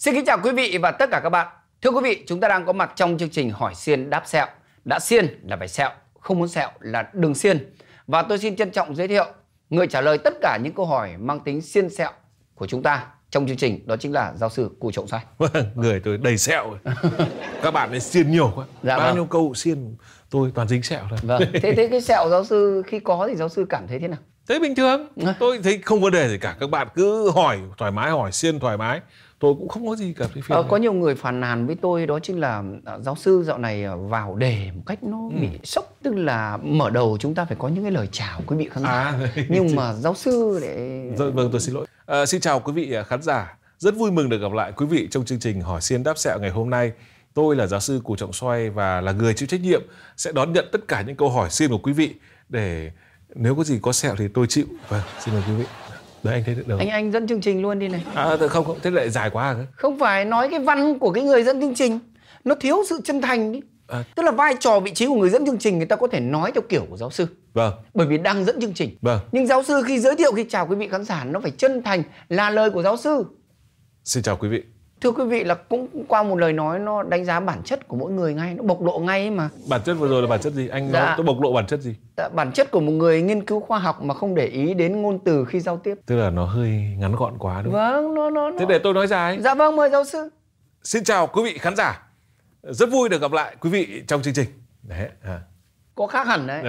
Xin kính chào quý vị và tất cả các bạn. Thưa quý vị, chúng ta đang có mặt trong chương trình Hỏi Xiên Đáp Sẹo. Đã xiên là phải sẹo, không muốn sẹo là đừng xiên. Và tôi xin trân trọng giới thiệu người trả lời tất cả những câu hỏi mang tính xiên sẹo của chúng ta trong chương trình, đó chính là giáo sư Cù Trọng Xoay. Người tôi đầy sẹo rồi. Các bạn ấy xiên nhiều quá. Bao nhiêu câu xiên tôi toàn dính sẹo thôi. Vâng. Thế cái sẹo giáo sư khi có thì giáo sư cảm thấy thế nào? Thế bình thường. Tôi thấy không vấn đề gì cả. Các bạn cứ hỏi thoải mái, hỏi xiên thoải mái. Tôi cũng không có gì cả. Có nhiều người phàn nàn với tôi đó chính là giáo sư dạo này vào đề một cách nó bị sốc. Tức là mở đầu chúng ta phải có những cái lời chào quý vị khán giả. Nhưng mà giáo sư để... Vâng, tôi xin lỗi. Xin chào quý vị khán giả. Rất vui mừng được gặp lại quý vị trong chương trình Hỏi Xiên Đáp Sẹo ngày hôm nay. Tôi là giáo sư Cù Trọng Xoay và là người chịu trách nhiệm sẽ đón nhận tất cả những câu hỏi xiên của quý vị, để nếu có gì có sẹo thì tôi chịu. Vâng, xin mời quý vị. Đấy, anh thấy được không? Anh dẫn chương trình luôn đi này. Không, thế lại dài quá hả? Không phải, nói cái văn của cái người dẫn chương trình nó thiếu sự chân thành đi. Tức là vai trò vị trí của người dẫn chương trình người ta có thể nói theo kiểu của giáo sư. Vâng. Bởi vì đang dẫn chương trình. Vâng. Nhưng giáo sư khi giới thiệu, khi chào quý vị khán giả nó phải chân thành, là lời của giáo sư. Xin chào quý vị. Thưa quý vị, là cũng qua một lời nói nó đánh giá bản chất của mỗi người ngay, nó bộc lộ ngay ấy mà. Bản chất vừa rồi là bản chất gì? Anh nói tôi bộc lộ bản chất gì? Bản chất của một người nghiên cứu khoa học mà không để ý đến ngôn từ khi giao tiếp. Tức là nó hơi ngắn gọn quá đúng không? Vâng, Thế để tôi nói dài. Dạ vâng, mời giáo sư. Xin chào quý vị khán giả. Rất vui được gặp lại quý vị trong chương trình. Đấy. Có khác hẳn đấy.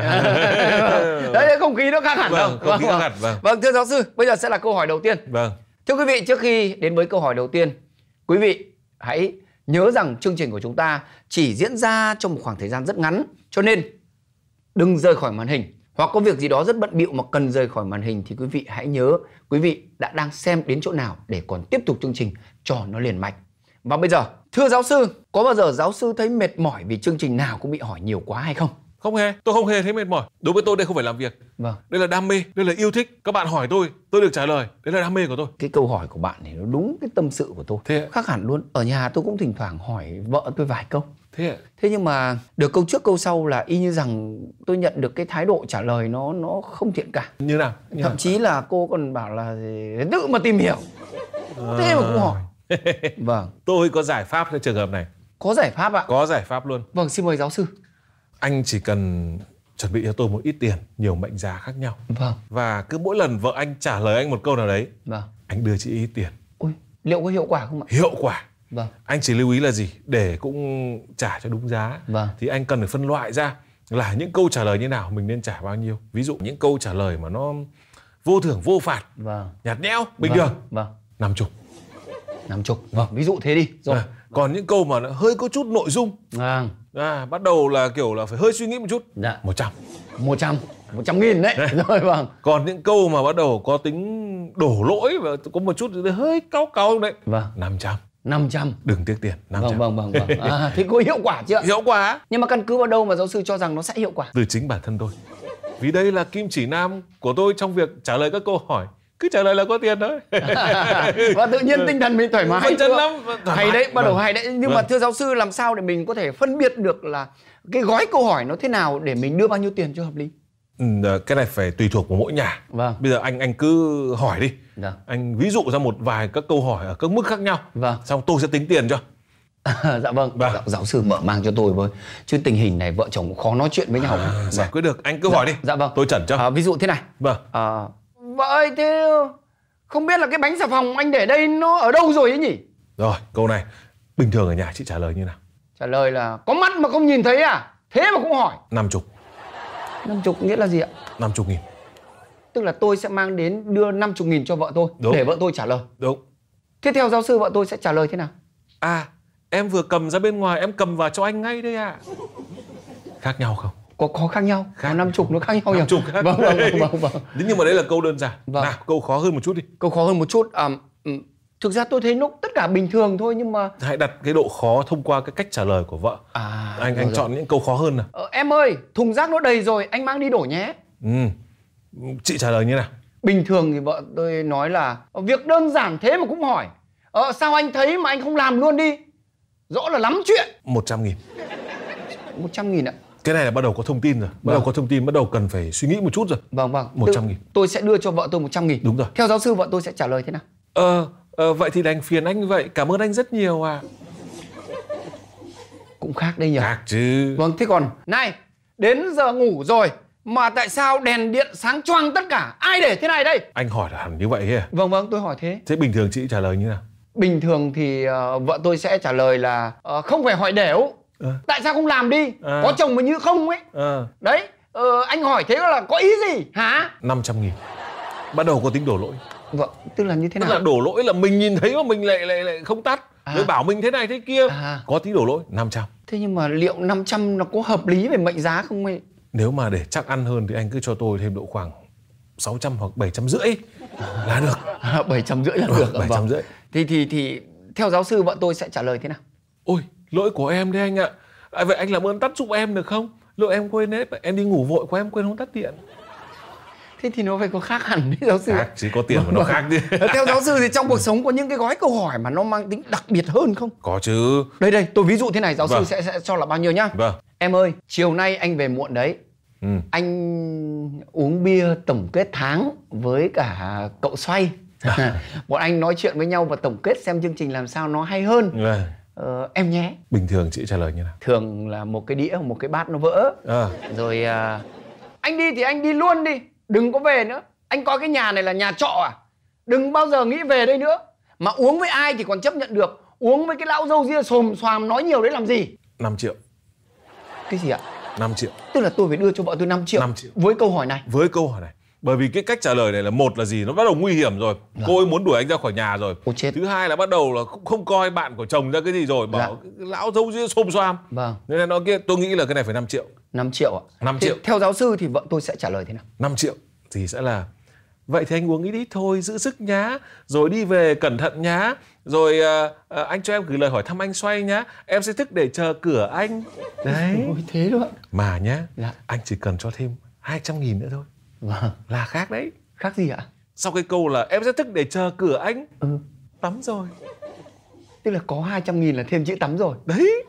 Đấy, không khí nó khác hẳn. Vâng, không khí khác hẳn. Vâng, thưa giáo sư, bây giờ sẽ là câu hỏi đầu tiên. Vâng. Thưa quý vị, trước khi đến với câu hỏi đầu tiên, quý vị hãy nhớ rằng chương trình của chúng ta chỉ diễn ra trong một khoảng thời gian rất ngắn, cho nên đừng rời khỏi màn hình. Hoặc có việc gì đó rất bận bịu mà cần rời khỏi màn hình thì quý vị hãy nhớ quý vị đã đang xem đến chỗ nào để còn tiếp tục chương trình cho nó liền mạch. Và bây giờ, thưa giáo sư, có bao giờ giáo sư thấy mệt mỏi vì chương trình nào cũng bị hỏi nhiều quá hay không? Không hề, tôi không hề thấy mệt mỏi. Đối với tôi đây không phải làm việc. Vâng. Đây là đam mê, đây là yêu thích. Các bạn hỏi tôi được trả lời. Đấy là đam mê của tôi. Cái câu hỏi của bạn thì nó đúng cái tâm sự của tôi. Thế khác hẳn luôn. Ở nhà tôi cũng thỉnh thoảng hỏi vợ tôi vài câu. Thế nhưng mà được câu trước câu sau là y như rằng tôi nhận được cái thái độ trả lời nó không thiện cảm. Như nào? Thậm chí là cô còn bảo là tự mà tìm hiểu. Thế mà cũng hỏi. Vâng. Tôi có giải pháp cho trường hợp này. Có giải pháp ạ? Có giải pháp luôn. Vâng, xin mời giáo sư. Anh chỉ cần chuẩn bị cho tôi một ít tiền, nhiều mệnh giá khác nhau. Vâng. Và cứ mỗi lần vợ anh trả lời anh một câu nào đấy, vâng, anh đưa chị ít tiền. Ôi, liệu có hiệu quả không ạ? Hiệu quả. Vâng. Anh chỉ lưu ý là gì? Để cũng trả cho đúng giá. Vâng. Thì anh cần phải phân loại ra là những câu trả lời như nào mình nên trả bao nhiêu. Ví dụ những câu trả lời mà nó vô thưởng vô phạt, vâng, nhạt nhẽo, bình thường, vâng, 50. 50. Vâng, ví dụ thế đi. Rồi. Còn những câu mà nó hơi có chút nội dung, vâng, bắt đầu là kiểu là phải hơi suy nghĩ một chút, dạ, 100. 100.000 đấy. Rồi, vâng. Còn những câu mà bắt đầu có tính đổ lỗi và có một chút hơi cáu đấy, vâng, 500. 500. Đừng tiếc tiền. 500. Vâng. Thế có hiệu quả chưa ạ? Hiệu quả. Nhưng mà căn cứ vào đâu mà giáo sư cho rằng nó sẽ hiệu quả? Từ chính bản thân tôi. Vì đây là kim chỉ nam của tôi trong việc trả lời các câu hỏi. Cứ trả lời là có tiền thôi. Và tự nhiên tinh thần mình thoải mái. Phân chân lắm. Hay đấy, bắt đầu hay đấy. Nhưng mà thưa giáo sư, làm sao để mình có thể phân biệt được là cái gói câu hỏi nó thế nào để mình đưa bao nhiêu tiền cho hợp lý? Cái này phải tùy thuộc vào mỗi nhà. Vâng. Bây giờ anh cứ hỏi đi. Vâng. Anh ví dụ ra một vài các câu hỏi ở các mức khác nhau. Vâng. Xong tôi sẽ tính tiền cho. Dạ vâng. Giáo sư mở mang cho tôi với. Chứ tình hình này vợ chồng khó nói chuyện với nhau. Giải quyết được. Anh cứ hỏi đi. Dạ vâng. Tôi chẩn cho. Ví dụ thế này. Vâng. Vợ ơi, thế không biết là cái bánh xà phòng anh để đây nó ở đâu rồi ấy nhỉ? Rồi, câu này bình thường ở nhà chị trả lời như nào? Trả lời là có mắt mà không nhìn thấy à? Thế mà cũng hỏi. 50. 50 nghĩa là gì ạ? 50.000. Tức là tôi sẽ mang đến đưa 50.000 cho vợ tôi. Đúng. Để vợ tôi trả lời. Đúng. Thế theo giáo sư vợ tôi sẽ trả lời thế nào? Em vừa cầm ra bên ngoài, em cầm vào cho anh ngay đây ạ. Khác nhau không? Có khác nhau. Có 50 nó khác nhau nhỉ? 50 khác. Vâng. Nhưng mà đấy là câu đơn giản. Vâng. Nào, câu khó hơn một chút đi. Câu khó hơn một chút. Thực ra tôi thấy nó tất cả bình thường thôi, nhưng mà hãy đặt cái độ khó thông qua cái cách trả lời của vợ. Anh chọn những câu khó hơn nào. Em ơi, thùng rác nó đầy rồi, anh mang đi đổ nhé. Chị trả lời như nào? Bình thường thì vợ tôi nói là việc đơn giản thế mà cũng hỏi. Sao anh thấy mà anh không làm luôn đi? Rõ là lắm chuyện. 100.000. 100.000 ạ. Cái này là bắt đầu có thông tin rồi. Bắt đầu có thông tin, bắt đầu cần phải suy nghĩ một chút rồi. Vâng. 100.000. Tôi sẽ đưa cho vợ tôi 100.000. Đúng rồi. Theo giáo sư vợ tôi sẽ trả lời thế nào? Vậy thì đành phiền anh như vậy. Cảm ơn anh rất nhiều à. Cũng khác đây nhỉ? Khác chứ. Vâng, thế còn này, đến giờ ngủ rồi mà tại sao đèn điện sáng choang tất cả? Ai để thế này đây? Anh hỏi là hẳn như vậy kìa. Vâng, tôi hỏi thế. Thế bình thường chị trả lời như nào? Bình thường thì vợ tôi sẽ trả lời là không phải hỏi đểu. Tại sao không làm đi? Có chồng mà như không ấy. Đấy, anh hỏi thế là có ý gì hả? 500.000. Bắt đầu có tính đổ lỗi. Vâng, tức là như thế nào? Tức là đổ lỗi là mình nhìn thấy mà mình lại không tắt. Rồi bảo mình thế này thế kia. Có tí đổ lỗi 500. Thế nhưng mà liệu 500 nó có hợp lý về mệnh giá không ấy? Nếu mà để chắc ăn hơn thì anh cứ cho tôi thêm độ khoảng 600 hoặc 750 là được. 750 là được. 750. Thì theo giáo sư vợ tôi sẽ trả lời thế nào? Ôi, lỗi của em đấy anh ạ. Vậy anh làm ơn tắt giúp em được không? Lỗi em quên hết, em đi ngủ vội quá em quên không tắt điện. Thế thì nó phải có khác hẳn đấy giáo sư. Khác, chỉ có tiền mà nó khác đi. Theo giáo sư thì trong cuộc sống có những cái gói câu hỏi mà nó mang tính đặc biệt hơn không? Có chứ. Đây, tôi ví dụ thế này, giáo sư sẽ cho là bao nhiêu nhá. Vâng. Em ơi, chiều nay anh về muộn đấy. Anh uống bia tổng kết tháng với cả cậu Xoay. Bọn anh nói chuyện với nhau và tổng kết xem chương trình làm sao nó hay hơn. Em nhé. Bình thường chị trả lời như nào? Thường là một cái đĩa, một cái bát nó vỡ. Rồi anh đi thì anh đi luôn đi, đừng có về nữa. Anh coi cái nhà này là nhà trọ à? Đừng bao giờ nghĩ về đây nữa. Mà uống với ai thì còn chấp nhận được, uống với cái lão râu ria xồm xoàm nói nhiều đấy làm gì? 5 triệu. Cái gì ạ? 5 triệu. Tức là tôi phải đưa cho vợ tôi 5 triệu. 5 triệu. Với câu hỏi này. Với câu hỏi này. Bởi vì cái cách trả lời này là một là gì? Nó bắt đầu nguy hiểm rồi. Cô ấy muốn đuổi anh ra khỏi nhà rồi. Thứ hai là bắt đầu là không coi bạn của chồng ra cái gì rồi. Bảo lão râu ria xồm xoàm. Nên là nó kia, tôi nghĩ là cái này phải 5 triệu. 5 triệu ạ? 5 triệu. Theo giáo sư thì vợ tôi sẽ trả lời thế nào? 5 triệu thì sẽ là vậy thì anh uống ít ít thôi, giữ sức nhá. Rồi đi về cẩn thận nhá. Rồi anh cho em gửi lời hỏi thăm anh Xoay nhá. Em sẽ thức để chờ cửa anh. Đấy. Ôi, thế luôn. Mà nhá, anh chỉ cần cho thêm 200.000 nữa thôi. Là khác đấy. Khác gì ạ? Sau cái câu là em sẽ thức để chờ cửa anh. Tắm rồi. Tức là có 200.000 là thêm chữ tắm rồi. Đấy.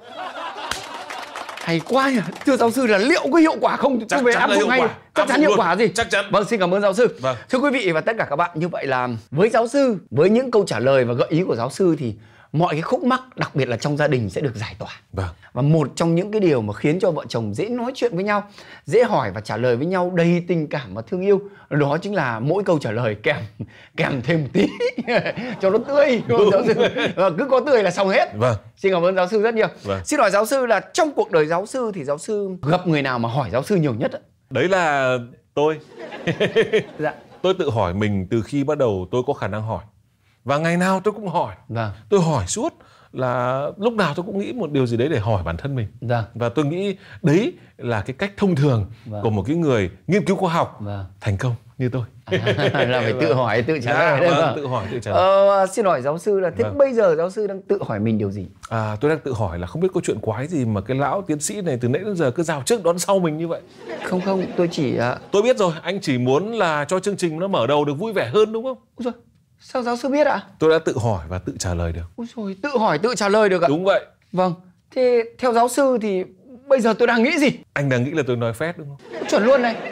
Hay quá nhỉ. Thưa giáo sư là liệu có hiệu quả không? Chắc về chắn áp là dụng hiệu quả. Chắc chắn hiệu quả gì? Chắc chắn. Vâng, xin cảm ơn giáo sư. Thưa quý vị và tất cả các bạn, như vậy là với giáo sư, với những câu trả lời và gợi ý của giáo sư thì mọi cái khúc mắc, đặc biệt là trong gia đình sẽ được giải tỏa. Và một trong những cái điều mà khiến cho vợ chồng dễ nói chuyện với nhau, dễ hỏi và trả lời với nhau đầy tình cảm và thương yêu, đó chính là mỗi câu trả lời kèm thêm một tí cho nó tươi. Giáo sư cứ có tươi là xong hết. Xin cảm ơn giáo sư rất nhiều. Xin hỏi giáo sư là trong cuộc đời giáo sư thì giáo sư gặp người nào mà hỏi giáo sư nhiều nhất ạ? Đấy là tôi. Dạ. Tôi tự hỏi mình từ khi bắt đầu tôi có khả năng hỏi. Và ngày nào tôi cũng hỏi. Tôi hỏi suốt, là lúc nào tôi cũng nghĩ một điều gì đấy để hỏi bản thân mình. Và tôi nghĩ đấy là cái cách thông thường của một cái người nghiên cứu khoa học thành công như tôi. Là phải tự hỏi, tự trả lời. Tự hỏi, tự trả lời. Xin hỏi giáo sư là thế bây giờ giáo sư đang tự hỏi mình điều gì? Tôi đang tự hỏi là không biết có chuyện quái gì mà cái lão tiến sĩ này từ nãy đến giờ cứ rào trước đón sau mình như vậy. Không, tôi chỉ... Tôi biết rồi, anh chỉ muốn là cho chương trình nó mở đầu được vui vẻ hơn đúng không? Ôi giời, sao giáo sư biết ạ? Tôi đã tự hỏi và tự trả lời được. Ôi trời, tự hỏi tự trả lời được ạ? Đúng vậy. Vâng, thế theo giáo sư thì bây giờ tôi đang nghĩ gì? Anh đang nghĩ là tôi nói phét đúng không? Chuẩn luôn này.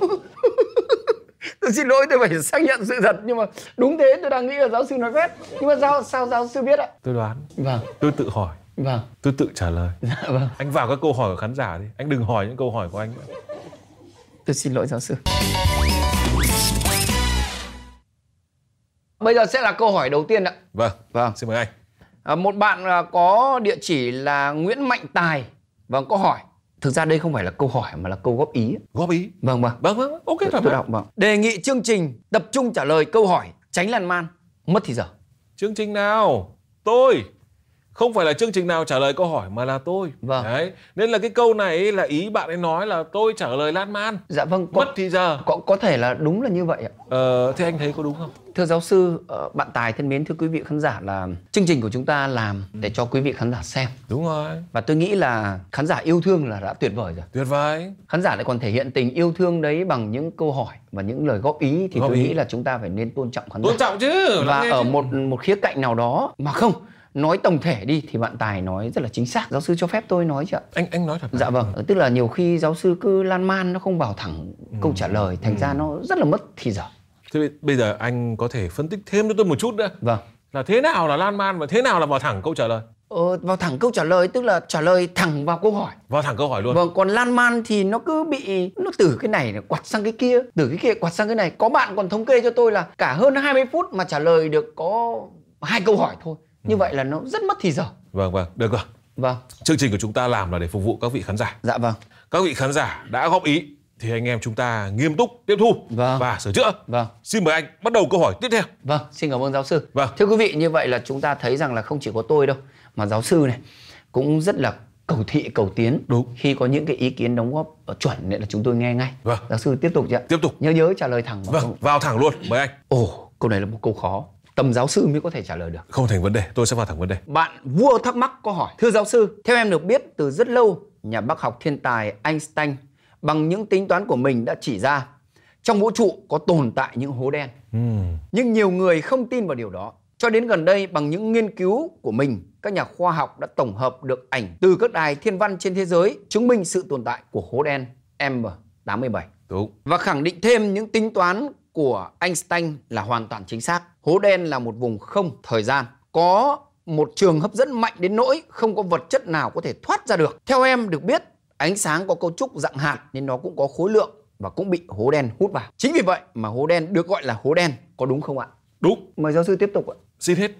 Tôi xin lỗi, tôi phải xác nhận sự thật, nhưng mà đúng thế, tôi đang nghĩ là giáo sư nói phét. Nhưng mà sao giáo sư biết ạ? Tôi đoán. Vâng. Tôi tự hỏi. Vâng. Tôi tự trả lời. Vâng. Anh vào các câu hỏi của khán giả đi, anh đừng hỏi những câu hỏi của anh nữa. Tôi xin lỗi giáo sư. Bây giờ sẽ là câu hỏi đầu tiên ạ. Vâng. Xin mời anh. Một bạn có địa chỉ là Nguyễn Mạnh Tài. Vâng, có hỏi. Thực ra đây không phải là câu hỏi mà là câu góp ý. Góp ý? Vâng. Ok, tôi đọc. Đề nghị chương trình tập trung trả lời câu hỏi, tránh lan man, mất thì giờ. Chương trình nào? Tôi. Không phải là chương trình nào trả lời câu hỏi mà là tôi. Đấy. Nên là cái câu này là ý bạn ấy nói là tôi trả lời lan man. Dạ vâng. Mất thì giờ. Có thể là đúng là như vậy ạ. Thế anh thấy có đúng không? Thưa giáo sư, bạn Tài thân mến, thưa quý vị khán giả, là chương trình của chúng ta làm để cho quý vị khán giả xem. Đúng rồi. Và tôi nghĩ là khán giả yêu thương là đã tuyệt vời rồi. Tuyệt vời. Khán giả lại còn thể hiện tình yêu thương đấy bằng những câu hỏi và những lời góp ý thì tôi nghĩ là chúng ta phải nên tôn trọng khán giả. Tôn trọng chứ. Và ở một khía cạnh nào đó mà không nói tổng thể đi thì bạn Tài nói rất là chính xác. Giáo sư cho phép tôi nói chứ ạ? Anh nói thật. Dạ vâng. Tức là nhiều khi giáo sư cứ lan man, nó không bảo thẳng câu trả lời, thành ra nó rất là mất thì giờ. Thế bây giờ anh có thể phân tích thêm cho tôi một chút nữa. Vâng. Là thế nào là lan man và thế nào là vào thẳng câu trả lời? Vào thẳng câu trả lời tức là trả lời thẳng vào câu hỏi. Vào thẳng câu hỏi luôn. Vâng, còn lan man thì nó cứ bị nó từ cái này quạt sang cái kia, từ cái kia quạt sang cái này. Có bạn còn thống kê cho tôi là cả hơn 20 phút mà trả lời được có 2 câu hỏi thôi. Như vậy là nó rất mất thì giờ. Vâng, được rồi. Vâng. Chương trình của chúng ta làm là để phục vụ các vị khán giả. Dạ vâng. Các vị khán giả đã góp ý thì anh em chúng ta nghiêm túc tiếp thu và sửa chữa. Vâng. Xin mời anh bắt đầu câu hỏi tiếp theo. Vâng, xin cảm ơn giáo sư. Vâng. Thưa quý vị, như vậy là chúng ta thấy rằng là không chỉ có tôi đâu mà giáo sư này cũng rất là cầu thị cầu tiến. Đúng. Khi có những cái ý kiến đóng góp chuẩn nên là chúng tôi nghe ngay. Vâng. Giáo sư tiếp tục chứ ạ? Tiếp tục. Nhớ trả lời thẳng vào. Vâng, vào thẳng luôn, mời anh. Câu này là một câu khó. Tầm giáo sư mới có thể trả lời được. Không thành vấn đề, tôi sẽ vào thẳng vấn đề. Bạn vua thắc mắc câu hỏi: thưa giáo sư, theo em được biết từ rất lâu, nhà bác học thiên tài Einstein bằng những tính toán của mình đã chỉ ra trong vũ trụ có tồn tại những hố đen. Nhưng nhiều người không tin vào điều đó. Cho đến gần đây, bằng những nghiên cứu của mình, các nhà khoa học đã tổng hợp được ảnh từ các đài thiên văn trên thế giới chứng minh sự tồn tại của hố đen M87. Đúng. Và khẳng định thêm những tính toán của Einstein là hoàn toàn chính xác. Hố đen là một vùng không thời gian, có một trường hấp dẫn mạnh đến nỗi không có vật chất nào có thể thoát ra được. Theo em được biết, ánh sáng có cấu trúc dạng hạt nên nó cũng có khối lượng và cũng bị hố đen hút vào. Chính vì vậy mà hố đen được gọi là hố đen, có đúng không ạ? Đúng. Mời giáo sư tiếp tục ạ. Xin hết.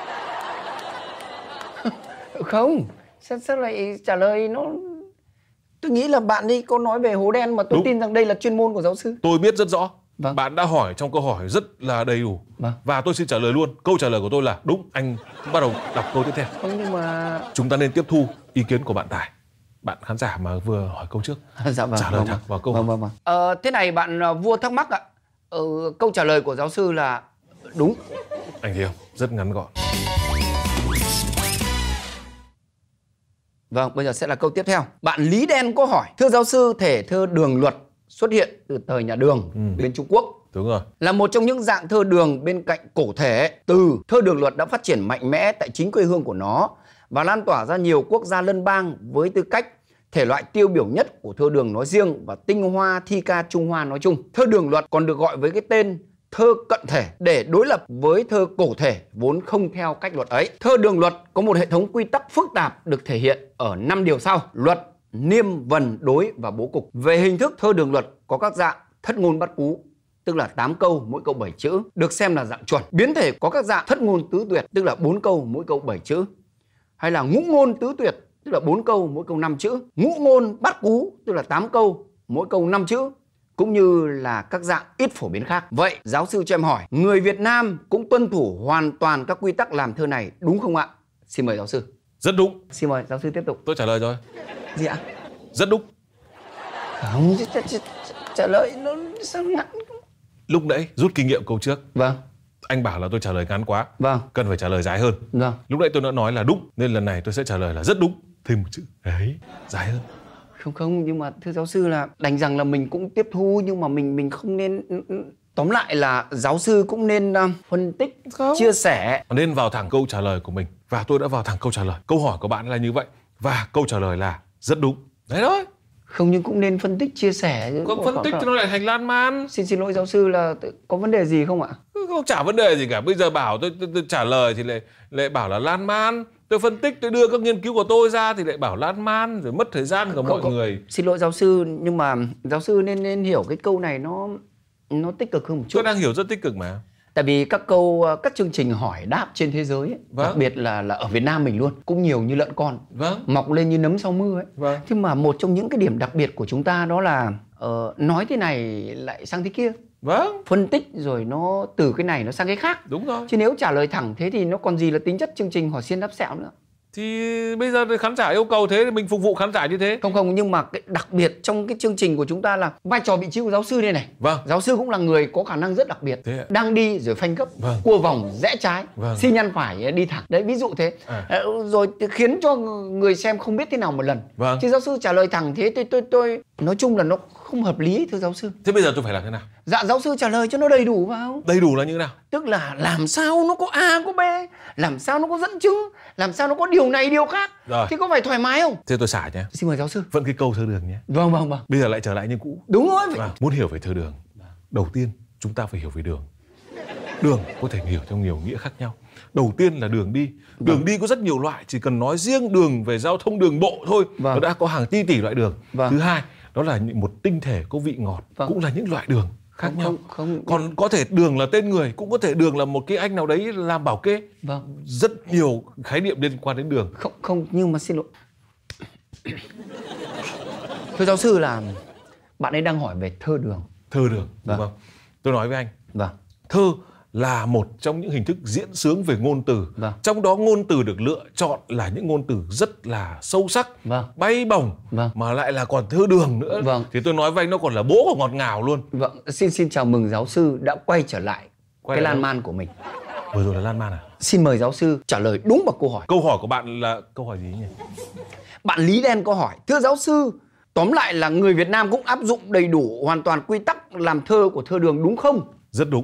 Không, sao lại trả lời nó... Tôi nghĩ là bạn đi có nói về hố đen mà tôi tin rằng đây là chuyên môn của giáo sư. Tôi biết rất rõ. Vâng. Bạn đã hỏi trong câu hỏi rất là đầy đủ. Vâng. Và tôi xin trả lời luôn. Câu trả lời của tôi là đúng. Anh bắt đầu đọc câu tiếp theo. Không, nhưng mà... Chúng ta nên tiếp thu ý kiến của bạn Tài, bạn khán giả mà vừa hỏi câu trước. Dạ vâng. Trả lời thẳng vào câu. Vâng. Thế này bạn vua thắc mắc ạ. Câu trả lời của giáo sư là đúng. Anh thấy không? Rất ngắn gọn. Vâng, bây giờ sẽ là câu tiếp theo. Bạn Lý Đen có hỏi: thưa giáo sư, thể thơ đường luật xuất hiện từ thời nhà Đường bên Trung Quốc. Đúng rồi. Là một trong những dạng thơ đường bên cạnh cổ thể. Từ thơ đường luật đã phát triển mạnh mẽ tại chính quê hương của nó và lan tỏa ra nhiều quốc gia lân bang với tư cách thể loại tiêu biểu nhất của thơ đường nói riêng và tinh hoa thi ca Trung Hoa nói chung. Thơ đường luật còn được gọi với cái tên thơ cận thể để đối lập với thơ cổ thể vốn không theo cách luật ấy. Thơ đường luật có một hệ thống quy tắc phức tạp được thể hiện ở 5 điều sau: luật, niêm, vần, đối và bố cục. Về hình thức, thơ đường luật có các dạng thất ngôn bát cú, tức là 8 câu mỗi câu 7 chữ, được xem là dạng chuẩn. Biến thể có các dạng thất ngôn tứ tuyệt, tức là 4 câu mỗi câu 7 chữ. Hay là ngũ ngôn tứ tuyệt, tức là 4 câu mỗi câu 5 chữ. Ngũ ngôn bát cú, tức là 8 câu mỗi câu 5 chữ. Cũng như là các dạng ít phổ biến khác. Vậy giáo sư cho em hỏi, người Việt Nam cũng tuân thủ hoàn toàn các quy tắc làm thơ này đúng không ạ? Xin mời giáo sư. Rất đúng. Xin mời giáo sư tiếp tục. Tôi trả lời rồi. Gì ạ? Rất đúng. Không, trả lời nó sao ngắn. Lúc nãy rút kinh nghiệm câu trước. Vâng. Anh bảo là tôi trả lời ngắn quá. Vâng. Cần phải trả lời dài hơn. Vâng. Lúc nãy tôi đã nói là đúng, nên lần này tôi sẽ trả lời là rất đúng. Thêm một chữ. Đấy, dài hơn. Không, nhưng mà thưa giáo sư là đành rằng là mình cũng tiếp thu, nhưng mà mình không nên... Tóm lại là giáo sư cũng nên phân tích, chia sẻ. Nên vào thẳng câu trả lời của mình. Và tôi đã vào thẳng câu trả lời. Câu hỏi của bạn là như vậy. Và câu trả lời là rất đúng. Đấy thôi. Không, nhưng cũng nên phân tích, chia sẻ. Không phân tích thì nó lại thành lan man. Xin lỗi giáo sư là có vấn đề gì không ạ? Không chả vấn đề gì cả. Bây giờ bảo tôi trả lời thì lại bảo là lan man. Tôi phân tích, tôi đưa các nghiên cứu của tôi ra thì lại bảo lan man, rồi mất thời gian của mọi người. Xin lỗi giáo sư, nhưng mà giáo sư nên hiểu cái câu này nó tích cực hơn một chút. Tôi đang hiểu rất tích cực mà. Tại vì các chương trình hỏi đáp trên thế giới ấy, đặc biệt là ở Việt Nam mình luôn, cũng nhiều như lợn con, mọc lên như nấm sau mưa ấy. Nhưng mà một trong những cái điểm đặc biệt của chúng ta đó là nói thế này lại sang thế kia. Phân tích rồi nó từ cái này nó sang cái khác. Đúng rồi. Chứ nếu trả lời thẳng thế thì nó còn gì là tính chất chương trình hỏi xiên đáp sẹo nữa. Thì bây giờ khán giả yêu cầu thế thì mình phục vụ khán giả như thế. Không, nhưng mà cái đặc biệt trong cái chương trình của chúng ta là vai trò vị trí của giáo sư đây này. Giáo sư cũng là người có khả năng rất đặc biệt. Đang đi rồi phanh gấp, cua vòng rẽ trái, xi nhăn phải đi thẳng. Đấy, ví dụ thế. Rồi khiến cho người xem không biết thế nào một lần. Chứ giáo sư trả lời thẳng thế tôi nói chung là nó không hợp lý, thưa giáo sư. Thế bây giờ tôi phải làm thế nào? Dạ, giáo sư trả lời cho nó đầy đủ vào. Đầy đủ là như thế nào? Tức là làm sao nó có A có B, làm sao nó có dẫn chứng, làm sao nó có điều này điều khác. Thì có phải thoải mái không? Thế tôi xả nhé. Xin mời giáo sư. Vẫn cái câu thơ đường nhé. Vâng. Bây giờ lại trở lại như cũ. Đúng rồi. Muốn hiểu về thơ đường, đầu tiên chúng ta phải hiểu về đường. Đường có thể hiểu theo nhiều nghĩa khác nhau. Đầu tiên là đường đi. Đường đi có rất nhiều loại, chỉ cần nói riêng đường về giao thông đường bộ thôi, nó đã có hàng tỷ loại đường. Thứ hai, đó là một tinh thể có vị ngọt, cũng là những loại đường khác nhau. Còn có thể đường là tên người, cũng có thể đường là một cái anh nào đấy làm bảo kê. Rất nhiều khái niệm liên quan đến đường. Không, nhưng mà xin lỗi. Thưa giáo sư, là bạn ấy đang hỏi về thơ đường. Thơ đường, đúng không? Tôi nói với anh, thơ là một trong những hình thức diễn xướng về ngôn từ. Trong đó ngôn từ được lựa chọn là những ngôn từ rất là sâu sắc, bay bổng, mà lại là còn thơ đường nữa. Thì tôi nói với anh, nó còn là bố của ngọt ngào luôn. Xin chào mừng giáo sư đã quay trở lại cái lan man của mình. Vừa rồi là lan man à? Xin mời giáo sư trả lời đúng vào câu hỏi. Câu hỏi của bạn là câu hỏi gì nhỉ? Bạn Lý Đen có hỏi: thưa giáo sư, tóm lại là người Việt Nam cũng áp dụng đầy đủ hoàn toàn quy tắc làm thơ của thơ đường đúng không? Rất đúng.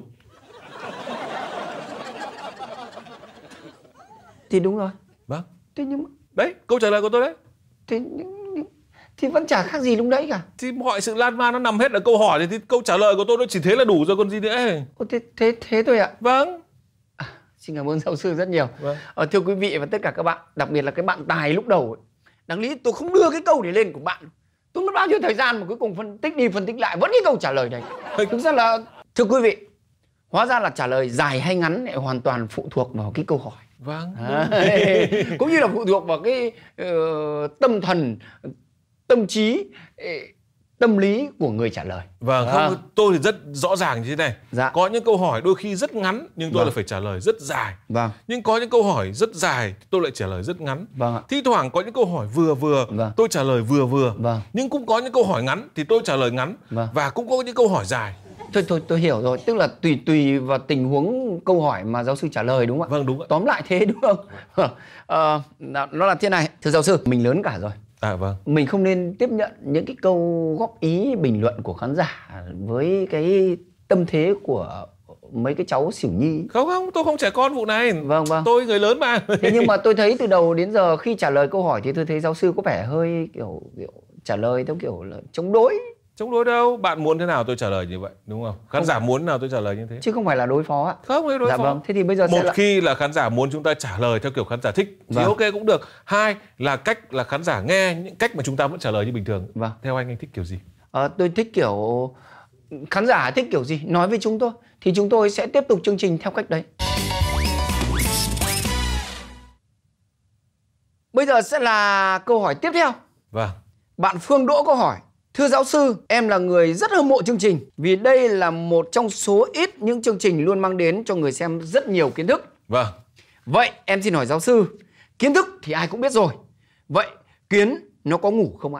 Thì đúng rồi. Thế nhưng mà... Đấy, câu trả lời của tôi đấy. Thì vẫn chả khác gì lúc đấy cả. Thì mọi sự lan man nó nằm hết ở câu hỏi, thì câu trả lời của tôi nó chỉ thế là đủ rồi còn gì nữa. Thế thôi ạ? Vâng. Xin cảm ơn giáo sư rất nhiều. Thưa quý vị và tất cả các bạn, đặc biệt là cái bạn tài lúc đầu ấy, đáng lý tôi không đưa cái câu này lên của bạn. Tôi mất bao nhiêu thời gian mà cuối cùng phân tích đi phân tích lại vẫn cái câu trả lời này. Thực ra là, thưa quý vị, hóa ra là trả lời dài hay ngắn lại hoàn toàn phụ thuộc vào cái câu hỏi. Cũng như là phụ thuộc vào cái tâm thần, tâm trí, tâm lý của người trả lời. Tôi thì rất rõ ràng như thế này. Có những câu hỏi đôi khi rất ngắn nhưng tôi lại phải trả lời rất dài. Nhưng có những câu hỏi rất dài tôi lại trả lời rất ngắn. Thi thoảng có những câu hỏi vừa vừa tôi trả lời vừa vừa. Nhưng cũng có những câu hỏi ngắn thì tôi trả lời ngắn. Và cũng có những câu hỏi dài. Thôi tôi hiểu rồi, tức là tùy vào tình huống câu hỏi mà giáo sư trả lời, đúng không ạ? Đúng ạ. Tóm lại thế đúng không? Nó là thế này, thưa giáo sư, mình lớn cả rồi. Mình không nên tiếp nhận những cái câu góp ý bình luận của khán giả với cái tâm thế của mấy cái cháu xỉu nhi. Không, tôi không trẻ con vụ này. Tôi người lớn mà. Thế nhưng mà tôi thấy từ đầu đến giờ khi trả lời câu hỏi thì tôi thấy giáo sư có vẻ hơi kiểu trả lời theo kiểu là chống đối. Chống đối đâu, bạn muốn thế nào tôi trả lời như vậy, đúng không? Khán giả muốn nào tôi trả lời như thế. Chứ không phải là đối phó ạ. Không phải đối phó. Thế thì bây giờ khi là khán giả muốn chúng ta trả lời theo kiểu khán giả thích thì ok cũng được. Hai là cách là khán giả nghe những cách mà chúng ta vẫn trả lời như bình thường. Theo anh thích kiểu gì? Tôi thích kiểu khán giả thích kiểu gì nói với chúng tôi thì chúng tôi sẽ tiếp tục chương trình theo cách đấy. Bây giờ sẽ là câu hỏi tiếp theo. Bạn Phương Đỗ có hỏi: thưa giáo sư, em là người rất hâm mộ chương trình vì đây là một trong số ít những chương trình luôn mang đến cho người xem rất nhiều kiến thức. Vậy em xin hỏi giáo sư, kiến thức thì ai cũng biết rồi, vậy kiến nó có ngủ không ạ?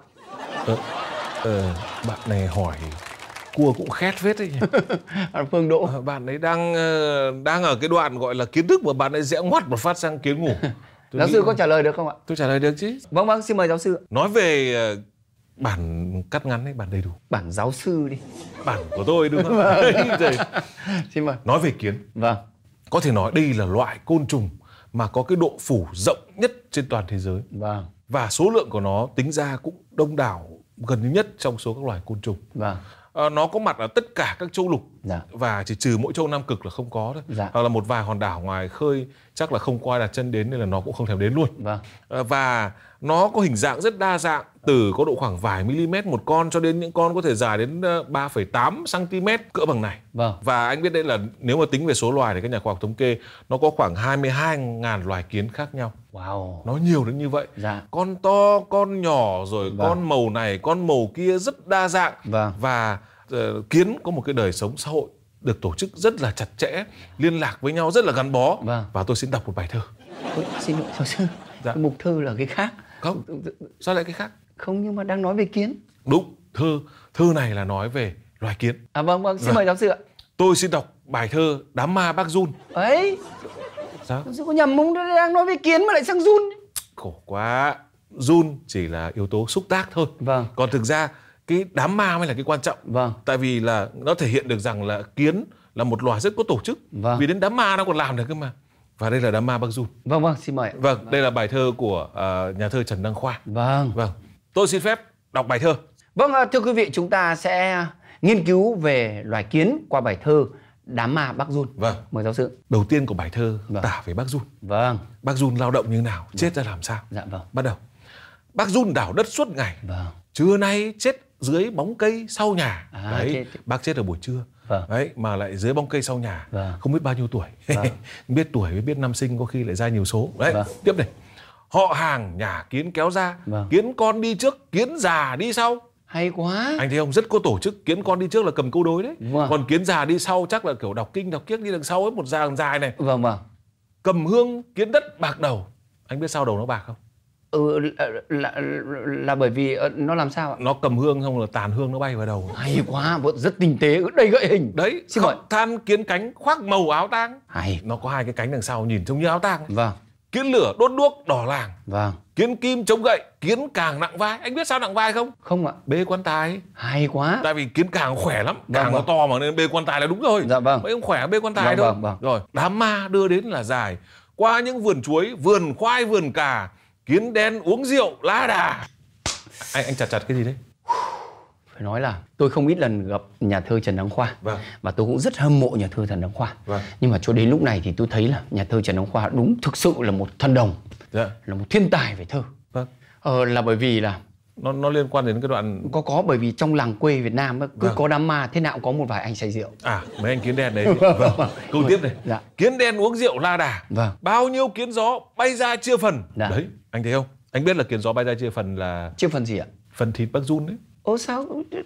Bạn này hỏi cua cũng khét phết đấy. Phương Đỗ, bạn ấy đang ở cái đoạn gọi là kiến thức mà bạn ấy rẽ ngoắt một phát sang kiến ngủ. Giáo sư có trả lời được không ạ? Tôi trả lời được chứ. Vâng, xin mời giáo sư. Nói về bản cắt ngắn hay bản đầy đủ? Bản giáo sư đi. Bản của tôi đúng không? Xin mời. Nói về kiến. Có thể nói đây là loại côn trùng mà có cái độ phủ rộng nhất trên toàn thế giới. Và số lượng của nó tính ra cũng đông đảo gần như nhất trong số các loài côn trùng. Nó có mặt ở tất cả các châu lục. Và chỉ trừ mỗi châu Nam Cực là không có thôi. Hoặc là một vài hòn đảo ngoài khơi chắc là không có ai đặt chân đến nên là nó cũng không thèm đến luôn. Và nó có hình dạng rất đa dạng, từ có độ khoảng vài mm một con cho đến những con có thể dài đến 3,8 cm cỡ bằng này. Và anh biết đấy là nếu mà tính về số loài thì các nhà khoa học thống kê nó có khoảng 22.000 loài kiến khác nhau. Nó nhiều đến như vậy. Con to, con nhỏ, rồi con màu này, con màu kia, rất đa dạng. Và kiến có một cái đời sống xã hội được tổ chức rất là chặt chẽ, liên lạc với nhau rất là gắn bó. Và tôi xin đọc một bài thơ. Xin lỗi giáo sư, mục thơ là cái khác. Không, sao lại cái khác? Không, nhưng mà đang nói về kiến. Đúng, thơ này là nói về loài kiến. Vâng, xin mời giáo sư ạ. Tôi xin đọc bài thơ Đám ma bác Giun. Ấy, sao? Giáo sư có nhầm không? Đang nói về kiến mà lại sang giun. Khổ quá, giun chỉ là yếu tố xúc tác thôi. Còn thực ra cái đám ma mới là cái quan trọng. Tại vì là nó thể hiện được rằng là kiến là một loài rất có tổ chức. Vì đến đám ma nó còn làm được cơ mà. Và đây là Đám ma bác Giun. Xin mời. Đây là bài thơ của nhà thơ Trần Đăng Khoa. Tôi xin phép đọc bài thơ. Thưa quý vị, chúng ta sẽ nghiên cứu về loài kiến qua bài thơ Đám ma Bắc Giun. Vâng. Mời giáo sư. Đầu tiên của bài thơ Vâng. tả về Bắc Giun. Vâng. Bắc Giun lao động như nào, chết ra làm sao. Dạ vâng. Bắt đầu. Bắc Giun đào đất suốt ngày. Vâng. Trưa nay chết dưới bóng cây sau nhà. Đấy, thế. bác chết ở buổi trưa. Vâng. Đấy, mà lại dưới bóng cây sau nhà. Vâng. Không biết bao nhiêu tuổi. Vâng. Biết tuổi với biết năm sinh có khi lại ra nhiều số. Đấy, Vâng. tiếp này. Họ hàng nhà kiến kéo ra. Vâng. Kiến con đi trước, kiến già đi sau. Hay quá. Anh thấy không, rất có tổ chức. Kiến con đi trước là cầm câu đối đấy. Vâng. Còn kiến già đi sau chắc là kiểu đọc kinh đọc kiếc đi đằng sau ấy, một dàn dài này. Vâng vâng. Cầm hương kiến đất bạc đầu. Anh biết sao đầu nó bạc không? Là bởi vì nó làm sao ạ? Nó cầm hương xong là tàn hương nó bay vào đầu. Hay quá, rất tinh tế, đầy gợi hình. Đấy, Xin mời. khóc than kiến cánh khoác màu áo tang. Hay. Nó có hai cái cánh đằng sau nhìn trông như áo tang. Vâng. Kiến lửa đốt đuốc đỏ làng. Vâng. Kiến kim chống gậy, kiến càng nặng vai. Anh biết sao nặng vai không? Không ạ. Bê quan tài. Hay quá. Tại vì kiến càng khỏe lắm, Vâng, càng nó vâng. to mà nên bê quan tài là đúng rồi. Dạ vâng. Mấy ông khỏe bê quan tài Vâng, thôi. vâng, vâng. Rồi, đám ma đưa đến là dài. Qua những vườn chuối, vườn khoai, vườn cà. Kiến đen uống rượu lá đà. Anh chặt cái gì đấy? Phải nói là tôi không ít lần gặp nhà thơ Trần Đăng Khoa. Vâng. Và tôi cũng rất hâm mộ nhà thơ Trần Đăng Khoa. Vâng. Nhưng mà cho đến lúc này thì tôi thấy là nhà thơ Trần Đăng Khoa đúng thực sự là một thần đồng. Dạ. Là một thiên tài về thơ. Vâng. Là bởi vì là Nó liên quan đến cái đoạn... có bởi vì trong làng quê Việt Nam cứ Vâng. có đám ma thế nào cũng có một vài anh say rượu. À, mấy anh kiến đen đấy. Vâng. Câu tiếp này. Dạ. Kiến đen uống rượu la đà. Vâng. Bao nhiêu kiến gió bay ra chia phần. Dạ. Đấy, anh thấy không? Anh biết là kiến gió bay ra chia phần là Chứ phần gì ạ? phần thịt Bắc Giun đấy. Ồ sao?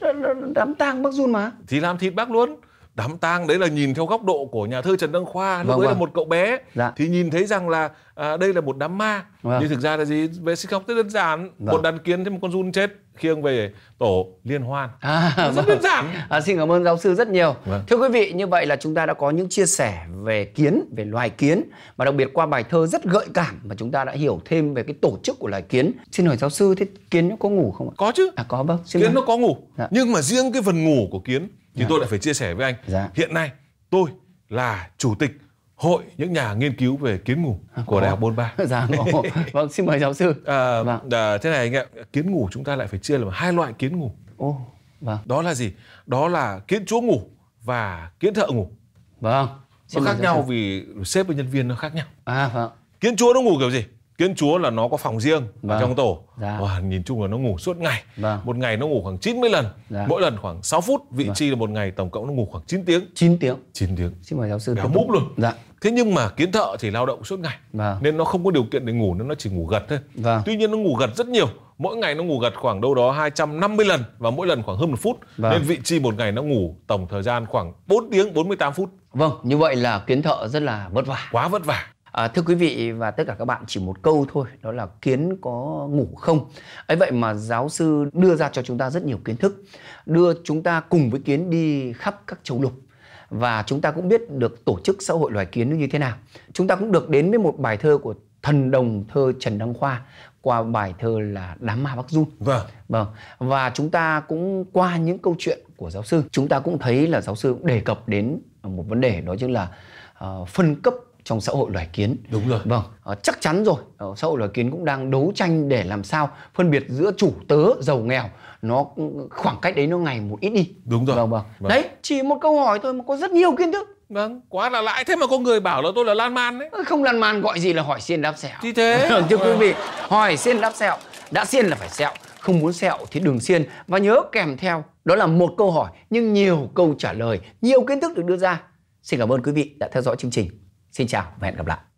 Đám tang Bắc Giun mà. Thì làm thịt bác luôn. Đám tang đấy là nhìn theo góc độ của nhà thơ Trần Đăng Khoa. Lúc Vâng, đấy là vâng. một cậu bé. Dạ. Thì nhìn thấy rằng là đây là một đám ma. Vâng. Nhưng thực ra là gì? Về sinh học rất đơn giản. Vâng. Một đàn kiến thêm một con giun chết khiêng về tổ liên hoan. Rất Vâng. đơn giản. Xin cảm ơn giáo sư rất nhiều. Vâng. Thưa quý vị, như vậy là chúng ta đã có những chia sẻ về kiến, về loài kiến. Và đặc biệt qua bài thơ rất gợi cảm mà chúng ta đã hiểu thêm về cái tổ chức của loài kiến. Xin hỏi giáo sư, thế kiến nó có ngủ không ạ? Có chứ. À có, vâng. Xin Kiến mời. nó có ngủ. Dạ. Nhưng mà riêng cái phần ngủ của kiến thì Dạ. tôi lại phải chia sẻ với anh. Dạ. Hiện nay tôi là chủ tịch hội những nhà nghiên cứu về kiến ngủ của có. Đại học Bôn Ba. Dạ, vâng, xin mời giáo sư. Vâng. Thế này anh ạ, kiến ngủ chúng ta lại phải chia làm hai loại kiến ngủ. Ồ, vâng. Đó là gì? Đó là kiến chúa ngủ và kiến thợ ngủ. Vâng. Nó Xin khác mời nhau giáo sư. vì sếp với nhân viên nó khác nhau. À vâng. Kiến chúa nó ngủ kiểu gì? Kiến chúa là nó có phòng riêng Vâng. ở trong tổ. Dạ. Wow, nhìn chung là nó ngủ suốt ngày. Vâng. Một ngày nó ngủ khoảng 90 lần. Dạ. Mỗi lần khoảng 6 phút. Vị Vâng. trí là một ngày tổng cộng nó ngủ khoảng 9 tiếng. 9 tiếng. 9 tiếng. Xin mời giáo sư. Béo tiếp tục. múp luôn. Dạ. Thế nhưng mà kiến thợ thì lao động suốt ngày. Vâng. Nên nó không có điều kiện để ngủ, nên nó chỉ ngủ gật thôi. Vâng. Tuy nhiên nó ngủ gật rất nhiều. Mỗi ngày nó ngủ gật khoảng đâu đó 250 lần và mỗi lần khoảng hơn 1 phút. Vâng. Nên vị trí một ngày nó ngủ tổng thời gian khoảng 4 tiếng 48 phút. Vâng, như vậy là kiến thợ rất là vất vả. Quá vất vả. Thưa quý vị và tất cả các bạn, chỉ một câu thôi, đó là kiến có ngủ không? Ấy vậy mà giáo sư đưa ra cho chúng ta rất nhiều kiến thức, đưa chúng ta cùng với kiến đi khắp các châu lục. Và chúng ta cũng biết được tổ chức xã hội loài kiến nó như thế nào. Chúng ta cũng được đến với một bài thơ của thần đồng thơ Trần Đăng Khoa qua bài thơ là Đám ma Bắc Giun. Vâng. Vâng. Và chúng ta cũng qua những câu chuyện của giáo sư, chúng ta cũng thấy là giáo sư cũng đề cập đến một vấn đề, đó chính là phân cấp trong xã hội loài kiến. Đúng rồi. Vâng, chắc chắn rồi, xã hội loài kiến cũng đang đấu tranh để làm sao phân biệt giữa chủ tớ giàu nghèo. Nó khoảng cách đấy nó ngày một ít đi. Đúng rồi. Vâng, vâng. Vâng. Đấy, chỉ một câu hỏi thôi mà có rất nhiều kiến thức. Vâng, quá là lãi. Thế mà có người bảo là tôi là lan man đấy. Không lan man gọi gì là hỏi xiên đáp sẹo. Thì thế. Thưa quý vị, hỏi xiên đáp sẹo, đã xiên là phải sẹo, không muốn sẹo thì đừng xiên. Và nhớ kèm theo đó là một câu hỏi nhưng nhiều câu trả lời, nhiều kiến thức được đưa ra. Xin cảm ơn quý vị đã theo dõi chương trình. Xin chào và hẹn gặp lại.